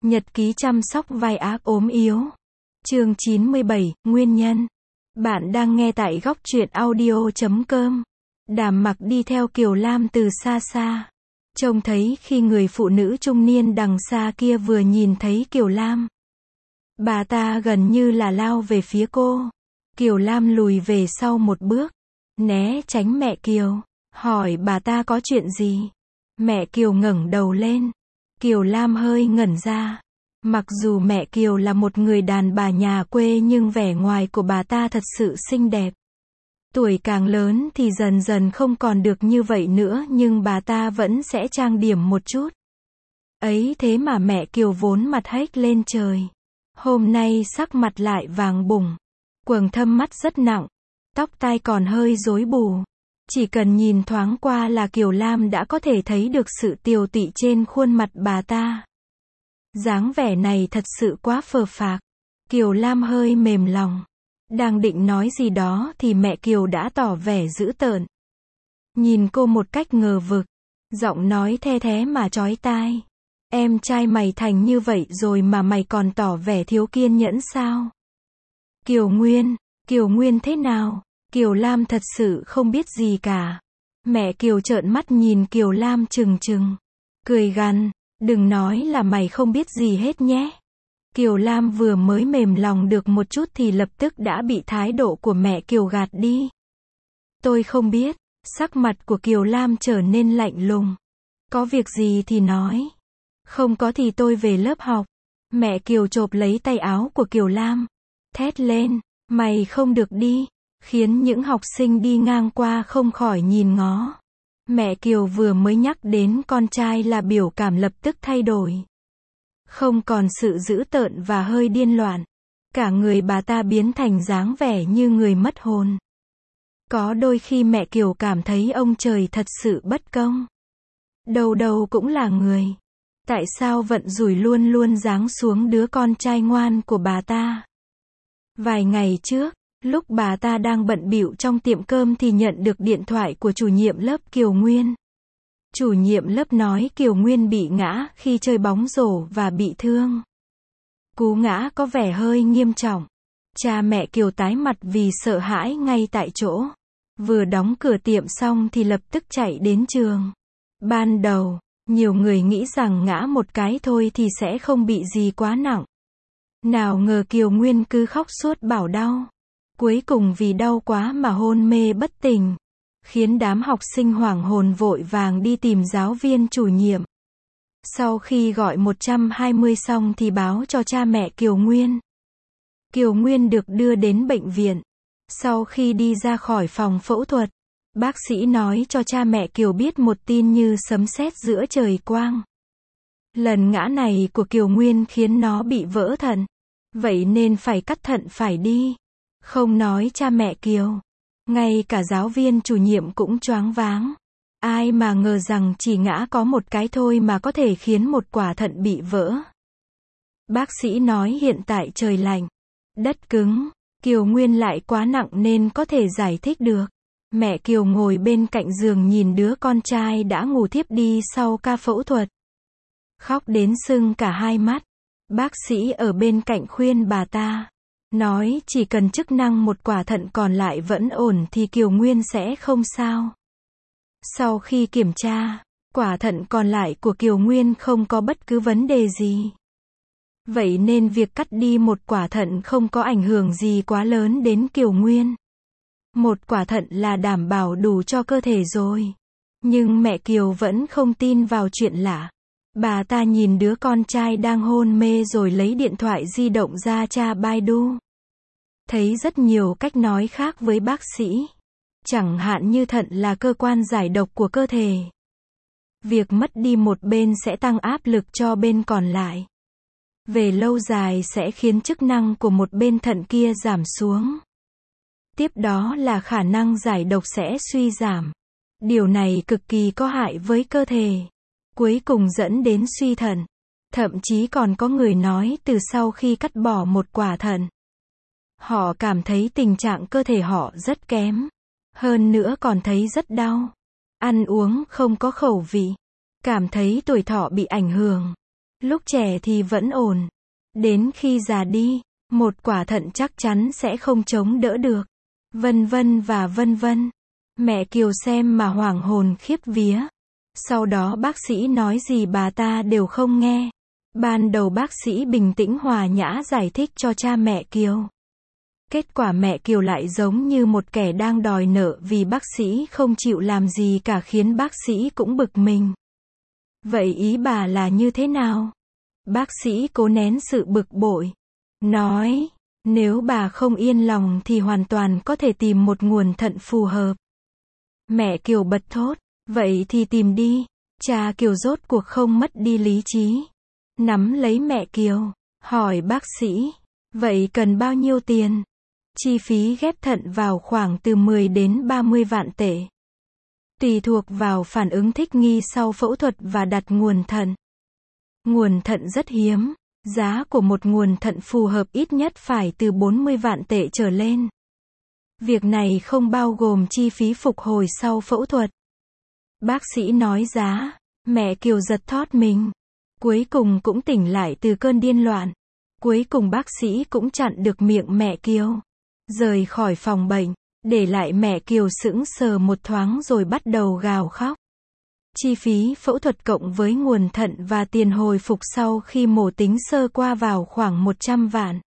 Nhật ký chăm sóc vai ác ốm yếu. Chương 97, Nguyên nhân. Bạn đang nghe tại góc truyện audio.com. Đàm Mặc đi theo Kiều Lam từ xa xa. Trông thấy khi người phụ nữ trung niên đằng xa kia vừa nhìn thấy Kiều Lam, bà ta gần như là lao về phía cô. Kiều Lam lùi về sau một bước, né tránh mẹ Kiều, hỏi bà ta có chuyện gì. Mẹ Kiều ngẩng đầu lên. Kiều Lam hơi ngẩn ra. Mặc dù mẹ Kiều là một người đàn bà nhà quê nhưng vẻ ngoài của bà ta thật sự xinh đẹp. Tuổi càng lớn thì dần dần không còn được như vậy nữa, nhưng bà ta vẫn sẽ trang điểm một chút. Ấy thế mà mẹ Kiều vốn mặt hếch lên trời, hôm nay sắc mặt lại vàng bùng, quầng thâm mắt rất nặng, tóc tai còn hơi rối bù. Chỉ cần nhìn thoáng qua là Kiều Lam đã có thể thấy được sự tiều tụy trên khuôn mặt bà ta. Dáng vẻ này thật sự quá phờ phạc. Kiều Lam hơi mềm lòng. Đang định nói gì đó thì mẹ Kiều đã tỏ vẻ dữ tợn. Nhìn cô một cách ngờ vực, giọng nói the thé mà chói tai. Em trai mày thành như vậy rồi mà mày còn tỏ vẻ thiếu kiên nhẫn sao? Kiều Nguyên thế nào? Kiều Lam thật sự không biết gì cả. Mẹ Kiều trợn mắt nhìn Kiều Lam trừng trừng, cười gằn, đừng nói là mày không biết gì hết nhé. Kiều Lam vừa mới mềm lòng được một chút thì lập tức đã bị thái độ của mẹ Kiều gạt đi. Tôi không biết. Sắc mặt của Kiều Lam trở nên lạnh lùng. Có việc gì thì nói. Không có thì tôi về lớp học. Mẹ Kiều chộp lấy tay áo của Kiều Lam, thét lên, mày không được đi, khiến những học sinh đi ngang qua không khỏi nhìn ngó. Mẹ Kiều vừa mới nhắc đến con trai là biểu cảm lập tức thay đổi. Không còn sự dữ tợn và hơi điên loạn. Cả người bà ta biến thành dáng vẻ như người mất hồn. Có đôi khi mẹ Kiều cảm thấy ông trời thật sự bất công. Đầu đầu cũng là người. Tại sao vận rủi luôn luôn giáng xuống đứa con trai ngoan của bà ta? Vài ngày trước, lúc bà ta đang bận bịu trong tiệm cơm thì nhận được điện thoại của chủ nhiệm lớp Kiều Nguyên. Chủ nhiệm lớp nói Kiều Nguyên bị ngã khi chơi bóng rổ và bị thương. Cú ngã có vẻ hơi nghiêm trọng. Cha mẹ Kiều tái mặt vì sợ hãi ngay tại chỗ. Vừa đóng cửa tiệm xong thì lập tức chạy đến trường. Ban đầu, nhiều người nghĩ rằng ngã một cái thôi thì sẽ không bị gì quá nặng. Nào ngờ Kiều Nguyên cứ khóc suốt bảo đau. Cuối cùng vì đau quá mà hôn mê bất tỉnh, khiến đám học sinh hoảng hồn vội vàng đi tìm giáo viên chủ nhiệm. Sau khi gọi 120 xong thì báo cho cha mẹ Kiều Nguyên. Kiều Nguyên được đưa đến bệnh viện. Sau khi đi ra khỏi phòng phẫu thuật, bác sĩ nói cho cha mẹ Kiều biết một tin như sấm sét giữa trời quang. Lần ngã này của Kiều Nguyên khiến nó bị vỡ thận. Vậy nên phải cắt thận phải đi. Không nói cha mẹ Kiều, ngay cả giáo viên chủ nhiệm cũng choáng váng. Ai mà ngờ rằng chỉ ngã có một cái thôi mà có thể khiến một quả thận bị vỡ. Bác sĩ nói hiện tại trời lạnh, đất cứng, Kiều Nguyên lại quá nặng nên có thể giải thích được. Mẹ Kiều ngồi bên cạnh giường nhìn đứa con trai đã ngủ thiếp đi sau ca phẫu thuật. Khóc đến sưng cả hai mắt. Bác sĩ ở bên cạnh khuyên bà ta, nói chỉ cần chức năng một quả thận còn lại vẫn ổn thì Kiều Nguyên sẽ không sao. Sau khi kiểm tra, quả thận còn lại của Kiều Nguyên không có bất cứ vấn đề gì. Vậy nên việc cắt đi một quả thận không có ảnh hưởng gì quá lớn đến Kiều Nguyên. Một quả thận là đảm bảo đủ cho cơ thể rồi. Nhưng mẹ Kiều vẫn không tin vào chuyện lạ. Bà ta nhìn đứa con trai đang hôn mê rồi lấy điện thoại di động ra tra Baidu. Thấy rất nhiều cách nói khác với bác sĩ. Chẳng hạn như thận là cơ quan giải độc của cơ thể. Việc mất đi một bên sẽ tăng áp lực cho bên còn lại. Về lâu dài sẽ khiến chức năng của một bên thận kia giảm xuống. Tiếp đó là khả năng giải độc sẽ suy giảm. Điều này cực kỳ có hại với cơ thể. Cuối cùng dẫn đến suy thận. Thậm chí còn có người nói từ sau khi cắt bỏ một quả thận, họ cảm thấy tình trạng cơ thể họ rất kém. Hơn nữa còn thấy rất đau. Ăn uống không có khẩu vị. Cảm thấy tuổi thọ bị ảnh hưởng. Lúc trẻ thì vẫn ổn. Đến khi già đi, một quả thận chắc chắn sẽ không chống đỡ được. Vân vân và vân vân. Mẹ Kiều xem mà hoảng hồn khiếp vía. Sau đó bác sĩ nói gì bà ta đều không nghe. Ban đầu bác sĩ bình tĩnh hòa nhã giải thích cho cha mẹ Kiều. Kết quả mẹ Kiều lại giống như một kẻ đang đòi nợ vì bác sĩ không chịu làm gì cả khiến bác sĩ cũng bực mình. Vậy ý bà là như thế nào? Bác sĩ cố nén sự bực bội. Nói, nếu bà không yên lòng thì hoàn toàn có thể tìm một nguồn thận phù hợp. Mẹ Kiều bật thốt, vậy thì tìm đi. Cha Kiều rốt cuộc không mất đi lý trí. Nắm lấy mẹ Kiều, hỏi bác sĩ, vậy cần bao nhiêu tiền? Chi phí ghép thận vào khoảng từ 10 đến 30 vạn tệ. Tùy thuộc vào phản ứng thích nghi sau phẫu thuật và đặt nguồn thận. Nguồn thận rất hiếm, giá của một nguồn thận phù hợp ít nhất phải từ 40 vạn tệ trở lên. Việc này không bao gồm chi phí phục hồi sau phẫu thuật. Bác sĩ nói giá, mẹ Kiều giật thót mình. Cuối cùng cũng tỉnh lại từ cơn điên loạn. Cuối cùng bác sĩ cũng chặn được miệng mẹ Kiều. Rời khỏi phòng bệnh, để lại mẹ Kiều sững sờ một thoáng rồi bắt đầu gào khóc. Chi phí phẫu thuật cộng với nguồn thận và tiền hồi phục sau khi mổ tính sơ qua vào khoảng 100 vạn.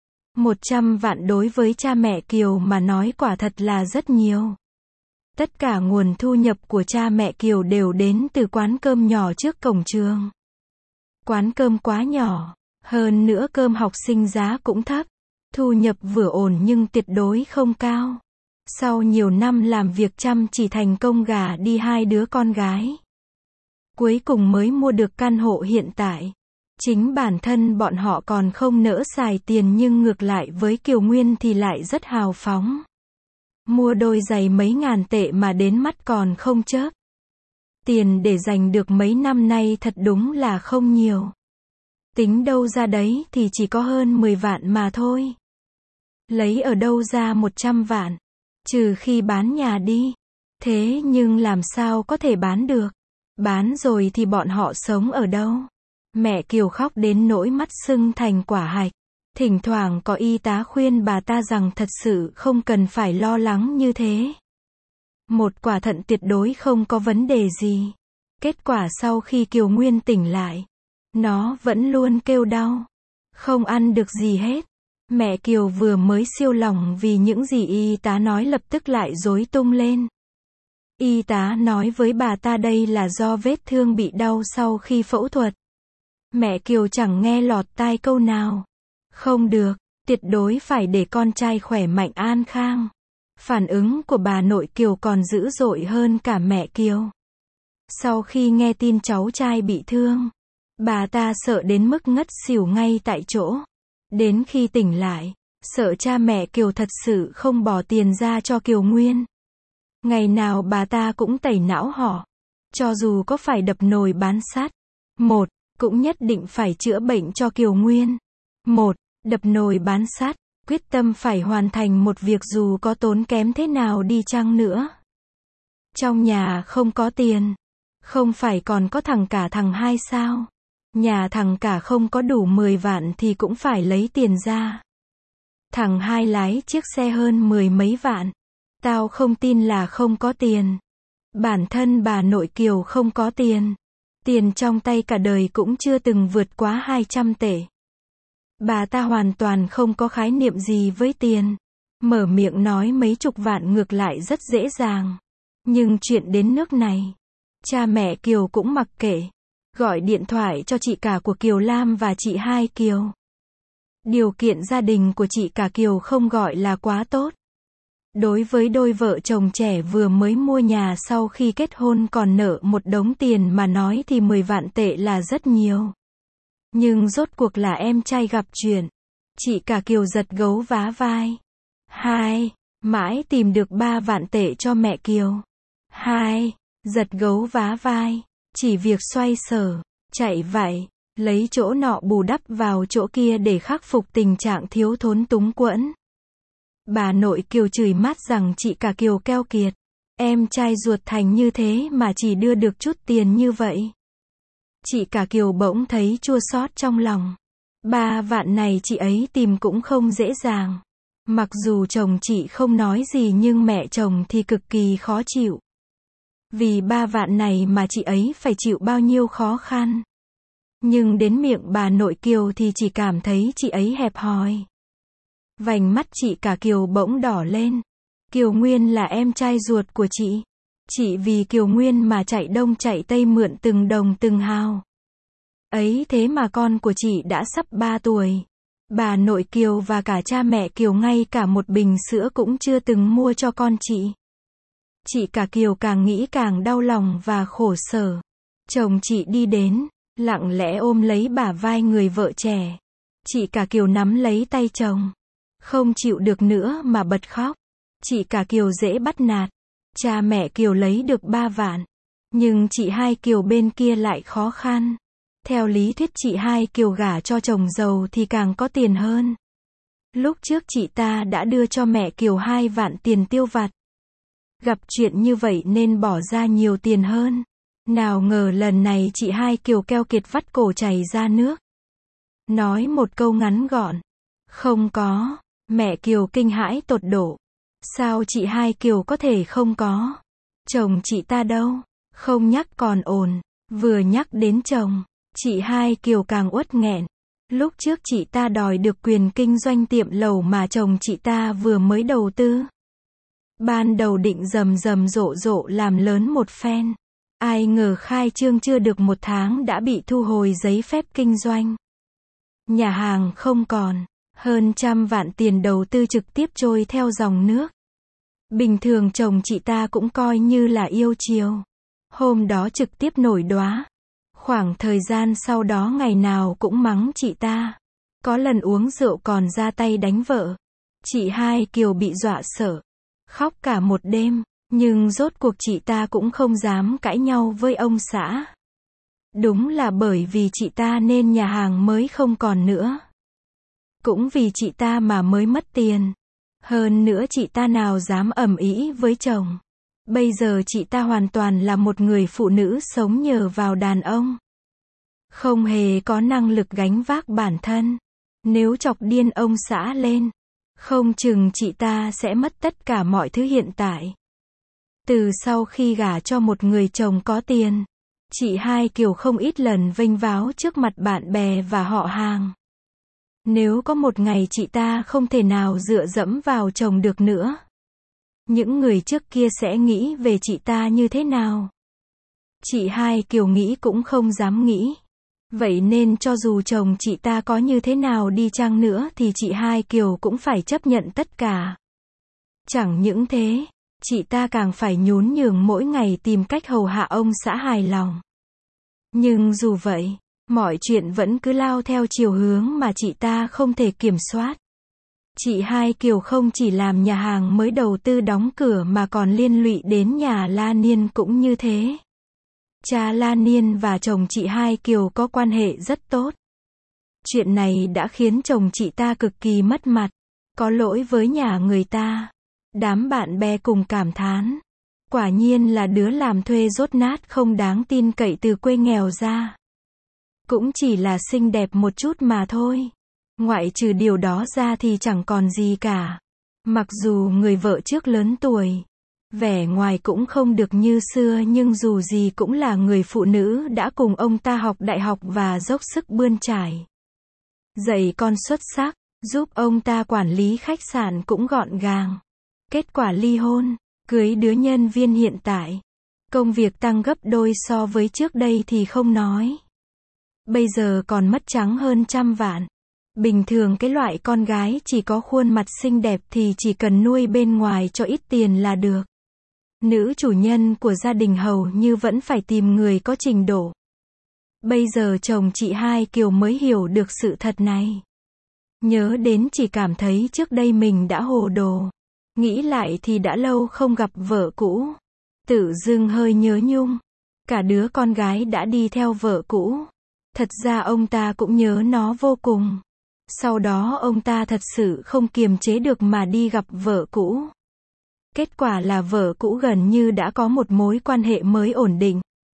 100 vạn đối với cha mẹ Kiều mà nói quả thật là rất nhiều. Tất cả nguồn thu nhập của cha mẹ Kiều đều đến từ quán cơm nhỏ trước cổng trường. Quán cơm quá nhỏ, hơn nữa cơm học sinh giá cũng thấp. Thu nhập vừa ổn nhưng tuyệt đối không cao. Sau nhiều năm làm việc chăm chỉ thành công gả đi 2 đứa con gái. Cuối cùng mới mua được căn hộ hiện tại. Chính bản thân bọn họ còn không nỡ xài tiền nhưng ngược lại với Kiều Nguyên thì lại rất hào phóng. Mua đôi giày mấy ngàn tệ mà đến mắt còn không chớp. Tiền để dành được mấy năm nay thật đúng là không nhiều. Tính đâu ra đấy thì chỉ có hơn 10 vạn mà thôi. Lấy ở đâu ra 100 vạn? Trừ khi bán nhà đi. Thế nhưng làm sao có thể bán được? Bán rồi thì bọn họ sống ở đâu? Mẹ Kiều khóc đến nỗi mắt sưng thành quả hạch. Thỉnh thoảng có y tá khuyên bà ta rằng thật sự không cần phải lo lắng như thế. Một quả thận tuyệt đối không có vấn đề gì. Kết quả sau khi Kiều Nguyên tỉnh lại, nó vẫn luôn kêu đau. Không ăn được gì hết. Mẹ Kiều vừa mới siêu lòng vì những gì y tá nói lập tức lại rối tung lên. Y tá nói với bà ta đây là do vết thương bị đau sau khi phẫu thuật. Mẹ Kiều chẳng nghe lọt tai câu nào. Không được, tuyệt đối phải để con trai khỏe mạnh an khang. Phản ứng của bà nội Kiều còn dữ dội hơn cả mẹ Kiều. Sau khi nghe tin cháu trai bị thương, bà ta sợ đến mức ngất xỉu ngay tại chỗ. Đến khi tỉnh lại, sợ cha mẹ Kiều thật sự không bỏ tiền ra cho Kiều Nguyên. Ngày nào bà ta cũng tẩy não họ. Cho dù có phải đập nồi bán sắt, cũng nhất định phải chữa bệnh cho Kiều Nguyên. Đập nồi bán sắt, quyết tâm phải hoàn thành một việc dù có tốn kém thế nào đi chăng nữa. Trong nhà không có tiền. Không phải còn có thằng cả thằng hai sao? Nhà thằng cả không có đủ 10 vạn thì cũng phải lấy tiền ra. Thằng hai lái chiếc xe hơn 10 mấy vạn. Tao không tin là không có tiền. Bản thân bà nội Kiều không có tiền. Tiền trong tay cả đời cũng chưa từng vượt quá 200 tệ. Bà ta hoàn toàn không có khái niệm gì với tiền. Mở miệng nói mấy chục vạn ngược lại rất dễ dàng. Nhưng chuyện đến nước này, cha mẹ Kiều cũng mặc kệ. Gọi điện thoại cho chị cả của Kiều Lam và chị hai Kiều. Điều kiện gia đình của chị cả Kiều không gọi là quá tốt. Đối với đôi vợ chồng trẻ vừa mới mua nhà sau khi kết hôn còn nợ một đống tiền mà nói thì 10 vạn tệ là rất nhiều. Nhưng rốt cuộc là em trai gặp chuyện. Chị cả Kiều giật gấu vá vai. Mãi tìm được 3 vạn tệ cho mẹ Kiều. Giật gấu vá vai. Chỉ việc xoay sở, chạy vạy, lấy chỗ nọ bù đắp vào chỗ kia để khắc phục tình trạng thiếu thốn túng quẫn. Bà nội Kiều chửi mát rằng chị cả Kiều keo kiệt. Em trai ruột thành như thế mà chỉ đưa được chút tiền như vậy. Chị cả Kiều bỗng thấy chua xót trong lòng. 3 vạn này chị ấy tìm cũng không dễ dàng. Mặc dù chồng chị không nói gì nhưng mẹ chồng thì cực kỳ khó chịu. Vì 3 vạn này mà chị ấy phải chịu bao nhiêu khó khăn. Nhưng đến miệng bà nội Kiều thì chỉ cảm thấy chị ấy hẹp hòi. Vành mắt chị cả Kiều bỗng đỏ lên. Kiều Nguyên là em trai ruột của chị. Chị vì Kiều Nguyên mà chạy đông chạy tây mượn từng đồng từng hào. Ấy thế mà con của chị đã sắp 3 tuổi. Bà nội Kiều và cả cha mẹ Kiều ngay cả một bình sữa cũng chưa từng mua cho con chị. Chị cả Kiều càng nghĩ càng đau lòng và khổ sở. Chồng chị đi đến, lặng lẽ ôm lấy bả vai người vợ trẻ. Chị cả Kiều nắm lấy tay chồng. Không chịu được nữa mà bật khóc. Chị cả Kiều dễ bắt nạt. Cha mẹ Kiều lấy được 3 vạn. Nhưng chị hai Kiều bên kia lại khó khăn. Theo lý thuyết chị hai Kiều gả cho chồng giàu thì càng có tiền hơn. Lúc trước chị ta đã đưa cho mẹ Kiều 2 vạn tiền tiêu vặt. Gặp chuyện như vậy nên bỏ ra nhiều tiền hơn. Nào ngờ lần này chị hai Kiều keo kiệt vắt cổ chảy ra nước. Nói một câu ngắn gọn. Không có. Mẹ Kiều kinh hãi tột độ. Sao chị hai Kiều có thể không có? Chồng chị ta đâu? Không nhắc còn ổn. Vừa nhắc đến chồng, chị hai Kiều càng uất nghẹn. Lúc trước chị ta đòi được quyền kinh doanh tiệm lẩu mà chồng chị ta vừa mới đầu tư. Ban đầu định rầm rộ rộ làm lớn một phen. Ai ngờ khai trương chưa được 1 tháng đã bị thu hồi giấy phép kinh doanh. Nhà hàng không còn. Hơn 100 vạn tiền đầu tư trực tiếp trôi theo dòng nước. Bình thường chồng chị ta cũng coi như là yêu chiều. Hôm đó trực tiếp nổi đoá. Khoảng thời gian sau đó ngày nào cũng mắng chị ta. Có lần uống rượu còn ra tay đánh vợ. Chị hai Kiều bị dọa sợ. Khóc cả một đêm. Nhưng rốt cuộc chị ta cũng không dám cãi nhau với ông xã. Đúng là bởi vì chị ta nên nhà hàng mới không còn nữa. Cũng vì chị ta mà mới mất tiền. Hơn nữa chị ta nào dám ầm ĩ với chồng. Bây giờ chị ta hoàn toàn là một người phụ nữ sống nhờ vào đàn ông. Không hề có năng lực gánh vác bản thân. Nếu chọc điên ông xã lên, không chừng chị ta sẽ mất tất cả mọi thứ hiện tại. Từ sau khi gả cho một người chồng có tiền, chị hai Kiều không ít lần vênh váo trước mặt bạn bè và họ hàng. Nếu có một ngày chị ta không thể nào dựa dẫm vào chồng được nữa, những người trước kia sẽ nghĩ về chị ta như thế nào? Chị hai Kiều nghĩ cũng không dám nghĩ. Vậy nên cho dù chồng chị ta có như thế nào đi chăng nữa thì chị hai Kiều cũng phải chấp nhận tất cả. Chẳng những thế, chị ta càng phải nhún nhường mỗi ngày tìm cách hầu hạ ông xã hài lòng. Nhưng dù vậy, mọi chuyện vẫn cứ lao theo chiều hướng mà chị ta không thể kiểm soát. Chị hai Kiều không chỉ làm nhà hàng mới đầu tư đóng cửa mà còn liên lụy đến nhà La Niên cũng như thế. Cha La Niên và chồng chị hai Kiều có quan hệ rất tốt. Chuyện này đã khiến chồng chị ta cực kỳ mất mặt, có lỗi với nhà người ta. Đám bạn bè cùng cảm thán. Quả nhiên là đứa làm thuê dốt nát không đáng tin cậy từ quê nghèo ra. Cũng chỉ là xinh đẹp một chút mà thôi. Ngoại trừ điều đó ra thì chẳng còn gì cả. Mặc dù người vợ trước lớn tuổi, vẻ ngoài cũng không được như xưa nhưng dù gì cũng là người phụ nữ đã cùng ông ta học đại học và dốc sức bươn trải. Dạy con xuất sắc, giúp ông ta quản lý khách sạn cũng gọn gàng. Kết quả ly hôn, cưới đứa nhân viên hiện tại. Công việc tăng gấp đôi so với trước đây thì không nói. Bây giờ còn mất trắng hơn 100 vạn. Bình thường cái loại con gái chỉ có khuôn mặt xinh đẹp thì chỉ cần nuôi bên ngoài cho ít tiền là được. Nữ chủ nhân của gia đình hầu như vẫn phải tìm người có trình độ. Bây giờ chồng chị hai Kiều mới hiểu được sự thật này. Nhớ đến chỉ cảm thấy trước đây mình đã hồ đồ. Nghĩ lại thì đã lâu không gặp vợ cũ. Tự dưng hơi nhớ nhung. Cả đứa con gái đã đi theo vợ cũ. Thật ra ông ta cũng nhớ nó vô cùng. Sau đó ông ta thật sự không kiềm chế được mà đi gặp vợ cũ. Kết quả là vợ cũ gần như đã có một mối quan hệ mới ổn định.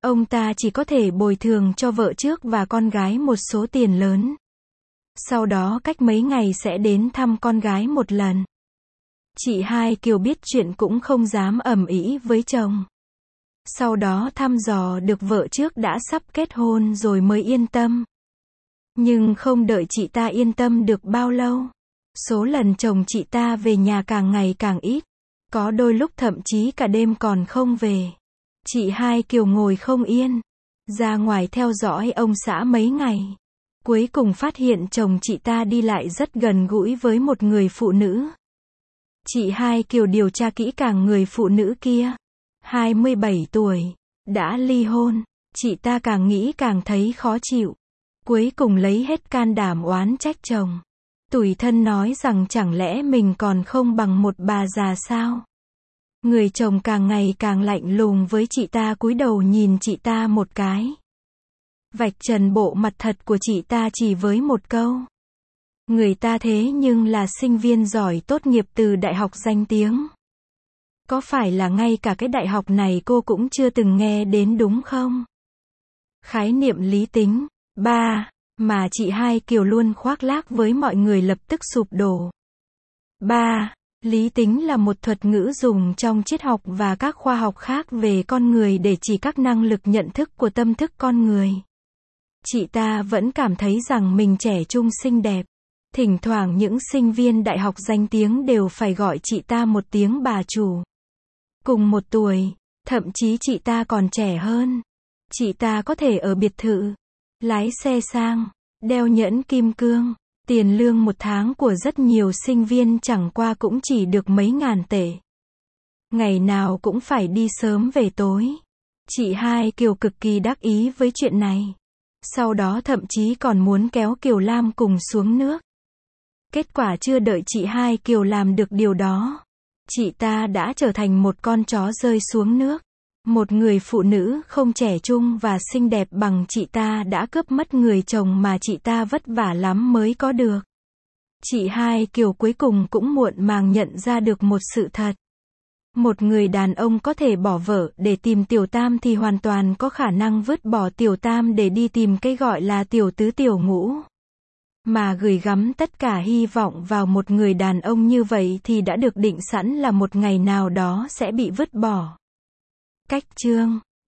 Ông ta chỉ có thể bồi thường cho vợ trước và con gái một số tiền lớn. Sau đó cách mấy ngày sẽ đến thăm con gái một lần. Chị Hai Kiều biết chuyện cũng không dám ầm ĩ với chồng. Sau đó thăm dò được vợ trước đã sắp kết hôn rồi mới yên tâm. Nhưng không đợi chị ta yên tâm được bao lâu. Số lần chồng chị ta về nhà càng ngày càng ít. Có đôi lúc thậm chí cả đêm còn không về. Chị Hai Kiều ngồi không yên. Ra ngoài theo dõi ông xã mấy ngày. Cuối cùng phát hiện chồng chị ta đi lại rất gần gũi với một người phụ nữ. Chị Hai Kiều điều tra kỹ càng người phụ nữ kia. 27 tuổi. Đã ly hôn. Chị ta càng nghĩ càng thấy khó chịu. Cuối cùng lấy hết can đảm oán trách chồng. Tủi thân nói rằng chẳng lẽ mình còn không bằng một bà già sao? Người chồng càng ngày càng lạnh lùng với chị ta, cúi đầu nhìn chị ta một cái. Vạch trần bộ mặt thật của chị ta chỉ với một câu. Người ta thế nhưng là sinh viên giỏi tốt nghiệp từ đại học danh tiếng. Có phải là ngay cả cái đại học này cô cũng chưa từng nghe đến đúng không? Khái niệm lý tính. 3. Mà chị Hai Kiều luôn khoác lác với mọi người lập tức sụp đổ. 3. Lý tính là một thuật ngữ dùng trong triết học và các khoa học khác về con người để chỉ các năng lực nhận thức của tâm thức con người. Chị ta vẫn cảm thấy rằng mình trẻ trung xinh đẹp. Thỉnh thoảng những sinh viên đại học danh tiếng đều phải gọi chị ta một tiếng bà chủ. Cùng một tuổi, thậm chí chị ta còn trẻ hơn. Chị ta có thể ở biệt thự, lái xe sang, đeo nhẫn kim cương. Tiền lương một tháng của rất nhiều sinh viên chẳng qua cũng chỉ được mấy ngàn tệ. Ngày nào cũng phải đi sớm về tối. Chị Hai Kiều cực kỳ đắc ý với chuyện này. Sau đó thậm chí còn muốn kéo Kiều Lam cùng xuống nước. Kết quả chưa đợi chị Hai Kiều làm được điều đó, chị ta đã trở thành một con chó rơi xuống nước. Một người phụ nữ không trẻ trung và xinh đẹp bằng chị ta đã cướp mất người chồng mà chị ta vất vả lắm mới có được. Chị Hai Kiều cuối cùng cũng muộn màng nhận ra được một sự thật. Một người đàn ông có thể bỏ vợ để tìm tiểu tam thì hoàn toàn có khả năng vứt bỏ tiểu tam để đi tìm cái gọi là tiểu tứ tiểu ngũ. Mà gửi gắm tất cả hy vọng vào một người đàn ông như vậy thì đã được định sẵn là một ngày nào đó sẽ bị vứt bỏ. Cách chương